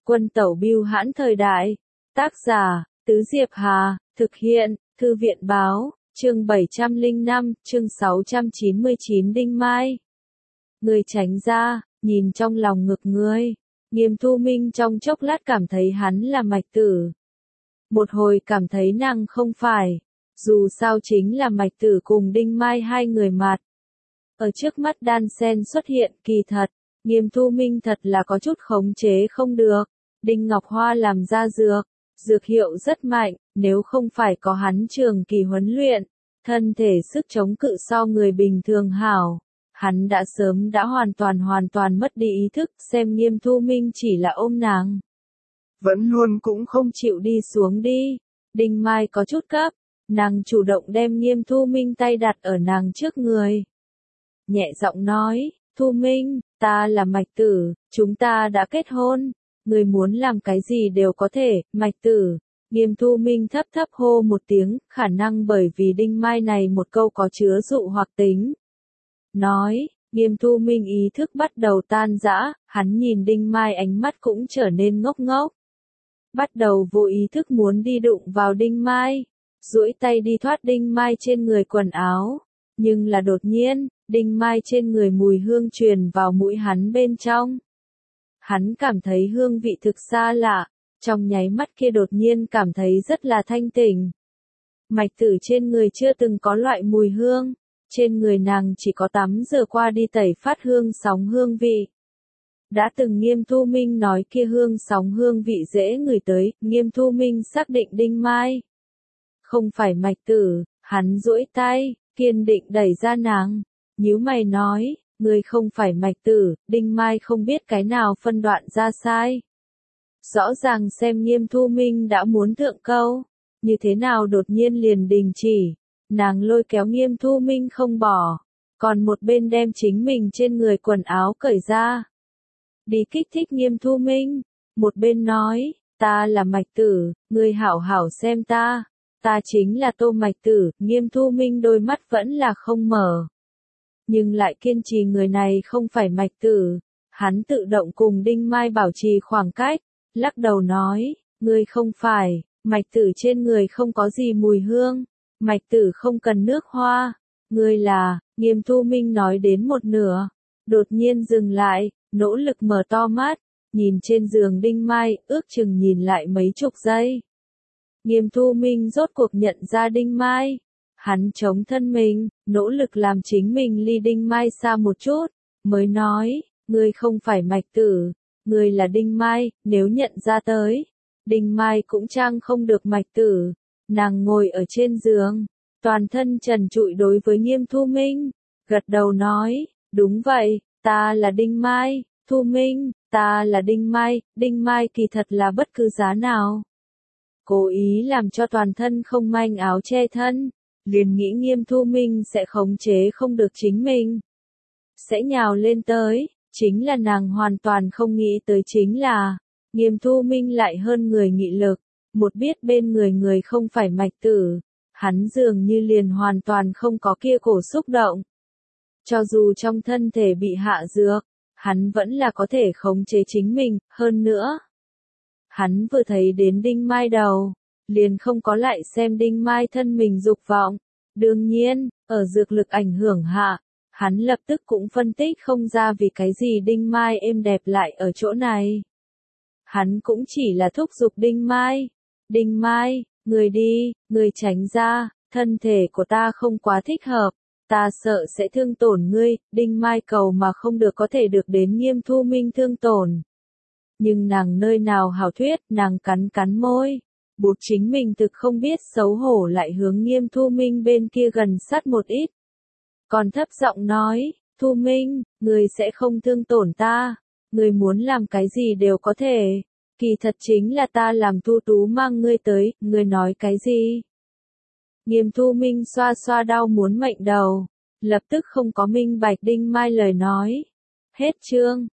Quân tẩu bưu hãn thời đại. Tác giả, Tứ Diệp Hà, thực hiện, Thư viện báo, chương 705, chương 699 Đinh Mai. Người tránh ra, nhìn trong lòng ngực ngươi. Nghiêm Thu Minh trong chốc lát cảm thấy hắn là Mạch Tử. Một hồi cảm thấy nàng không phải. Dù sao chính là Mạch Tử cùng Đinh Mai hai người mặt. Ở trước mắt đan sen xuất hiện, kỳ thật. Nghiêm Thu Minh thật là có chút khống chế không được. Đinh Ngọc Hoa làm ra dược hiệu rất mạnh, nếu không phải có hắn trường kỳ huấn luyện, thân thể sức chống cự so người bình thường hảo, hắn đã sớm đã hoàn toàn mất đi ý thức, xem Nghiêm Thu Minh chỉ là ôm nàng. Vẫn luôn cũng không chịu đi xuống đi. Đinh Mai có chút cấp, nàng chủ động đem Nghiêm Thu Minh tay đặt ở nàng trước người. Nhẹ giọng nói, Thu Minh, ta là Mạch Tử, chúng ta đã kết hôn, người muốn làm cái gì đều có thể, Mạch Tử. Nghiêm Thu Minh thấp thấp hô một tiếng, khả năng bởi vì Đinh Mai này một câu có chứa dụ hoặc tính. Nói, Nghiêm Thu Minh ý thức bắt đầu tan rã, hắn nhìn Đinh Mai ánh mắt cũng trở nên ngốc ngốc. Bắt đầu vô ý thức muốn đi đụng vào Đinh Mai, duỗi tay đi thoát Đinh Mai trên người quần áo. Nhưng là đột nhiên, Đinh Mai trên người mùi hương truyền vào mũi hắn bên trong. Hắn cảm thấy hương vị thực xa lạ, trong nháy mắt kia đột nhiên cảm thấy rất là thanh tỉnh. Mạch Tử trên người chưa từng có loại mùi hương, trên người nàng chỉ có tắm rửa qua đi tẩy phát hương sóng hương vị. Đã từng Nghiêm Thu Minh nói kia hương sóng hương vị dễ ngửi tới, Nghiêm Thu Minh xác định Đinh Mai. Không phải Mạch Tử, hắn duỗi tay, kiên định đẩy ra nàng, nhíu mày nói, ngươi không phải Mạch Tử. Đinh Mai không biết cái nào phân đoạn ra sai. Rõ ràng xem Nghiêm Thu Minh đã muốn thượng câu, như thế nào đột nhiên liền đình chỉ, nàng lôi kéo Nghiêm Thu Minh không bỏ, còn một bên đem chính mình trên người quần áo cởi ra. Đi kích thích Nghiêm Thu Minh, một bên nói, ta là Mạch Tử, ngươi hảo hảo xem ta chính là Tô Mạch Tử. Nghiêm Thu Minh đôi mắt vẫn là không mở, nhưng lại kiên trì người này không phải Mạch Tử. Hắn tự động cùng Đinh Mai bảo trì khoảng cách, lắc đầu nói, ngươi không phải, Mạch Tử trên người không có gì mùi hương, Mạch Tử không cần nước hoa, ngươi là. Nghiêm Thu Minh nói đến một nửa, đột nhiên dừng lại, nỗ lực mở to mắt, nhìn trên giường Đinh Mai, ước chừng nhìn lại mấy chục giây. Nghiêm Thu Minh rốt cuộc nhận ra Đinh Mai. Hắn chống thân mình, nỗ lực làm chính mình ly Đinh Mai xa một chút, mới nói, ngươi không phải Mạch Tử, ngươi là Đinh Mai. Nếu nhận ra tới, Đinh Mai cũng trang không được Mạch Tử. Nàng ngồi ở trên giường, toàn thân trần trụi đối với Nghiêm Thu Minh, gật đầu nói, đúng vậy, ta là Đinh Mai. Thu Minh, ta là Đinh Mai. Đinh Mai kỳ thật là bất cứ giá nào cố ý làm cho toàn thân không manh áo che thân, liền nghĩ Nghiêm Thu Minh sẽ khống chế không được chính mình, sẽ nhào lên tới. Chính là nàng hoàn toàn không nghĩ tới chính là, Nghiêm Thu Minh lại hơn người nghị lực, một biết bên người không phải Mạch Tử, hắn dường như liền hoàn toàn không có kia cổ xúc động. Cho dù trong thân thể bị hạ dược, hắn vẫn là có thể khống chế chính mình, hơn nữa. Hắn vừa thấy đến Đinh Mai đầu, liền không có lại xem Đinh Mai thân mình dục vọng. Đương nhiên, ở dược lực ảnh hưởng hạ, hắn lập tức cũng phân tích không ra vì cái gì Đinh Mai êm đẹp lại ở chỗ này. Hắn cũng chỉ là thúc giục Đinh Mai. Đinh Mai, người đi, người tránh ra, thân thể của ta không quá thích hợp, ta sợ sẽ thương tổn ngươi. Đinh Mai cầu mà không được có thể được đến Nghiêm Thu Minh thương tổn. Nhưng nàng nơi nào hảo thuyết, nàng cắn môi, buộc chính mình thực không biết xấu hổ lại hướng Nghiêm Thu Minh bên kia gần sát một ít. Còn thấp giọng nói, Thu Minh, người sẽ không thương tổn ta, người muốn làm cái gì đều có thể, kỳ thật chính là ta làm Thu Tú mang ngươi tới, ngươi nói cái gì? Nghiêm Thu Minh xoa xoa đau muốn mệnh đầu, lập tức không có minh bạch Đinh Mai lời nói. Hết chương.